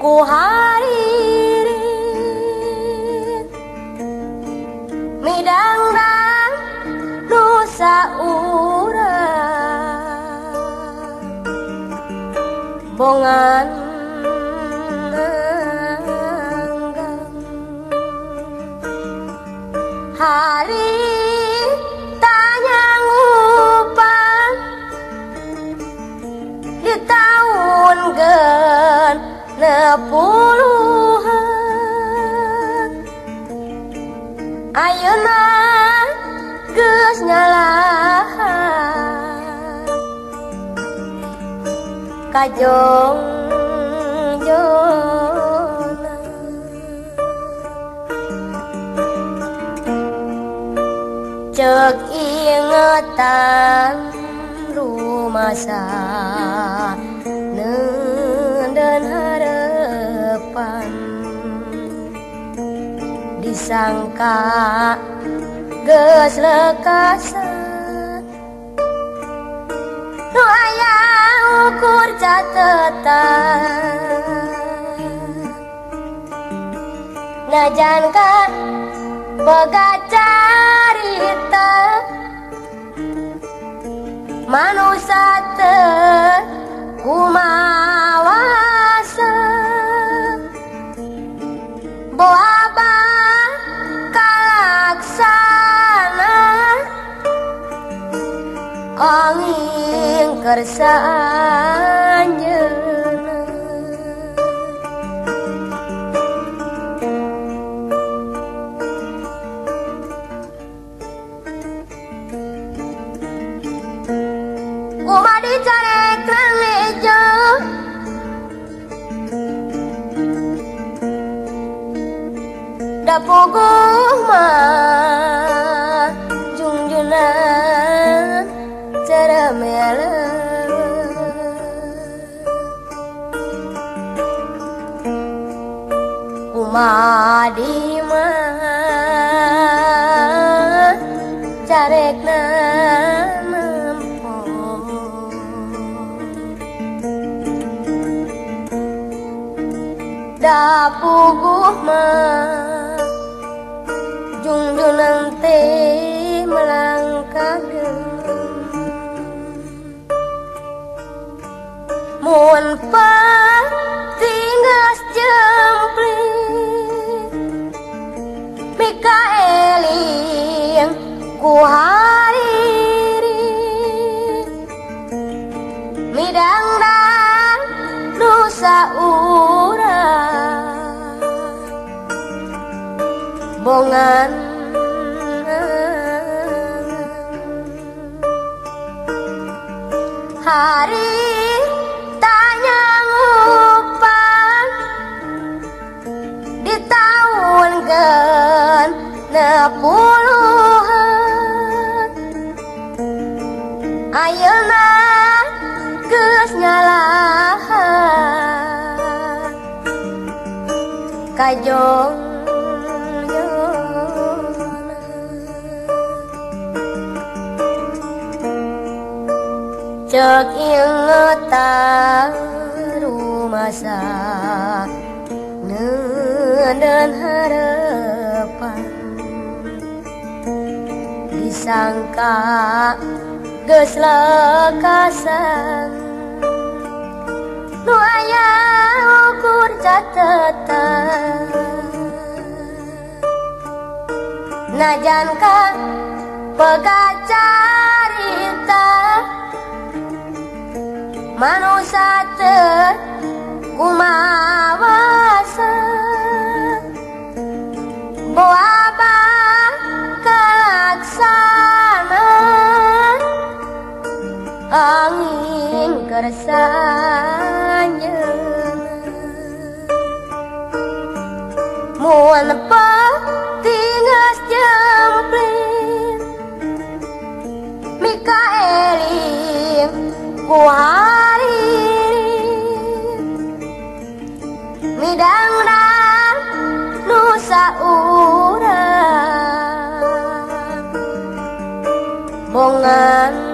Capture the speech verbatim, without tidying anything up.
ku hariri midang-dang nusa urang bongan nanggang hari tanya ngupan di tahun gen nepuluhan ayeuna geus nyalahan kajong jona cek ingetan rumasa dan harapan disangka geus lekasan nu aya ukur catetan najan kan boga carita manusa teu kumawasa boaba kalaksana angin kersa anjeuna kumadi carek lejo da puguh mah junjunan ceremeleu kumadi mah carekna da puguh mah junjunan teh melangkageun mun patinggas jempling mika eling ku hariri midang-dang nusa urang bongan hari tanya ngupan di tahun gen nepuluhan ayeuna geus nyalahan kajong cek ingetan rumasa dan harapan disangka geus lekasan nu aya ukur catetan najan ka boga carita manusa teu kumawasa boaba kalaksana angin kersa anjeuna mun patinggas jempling mika eling ku hariri midang-dang nusa urang bongan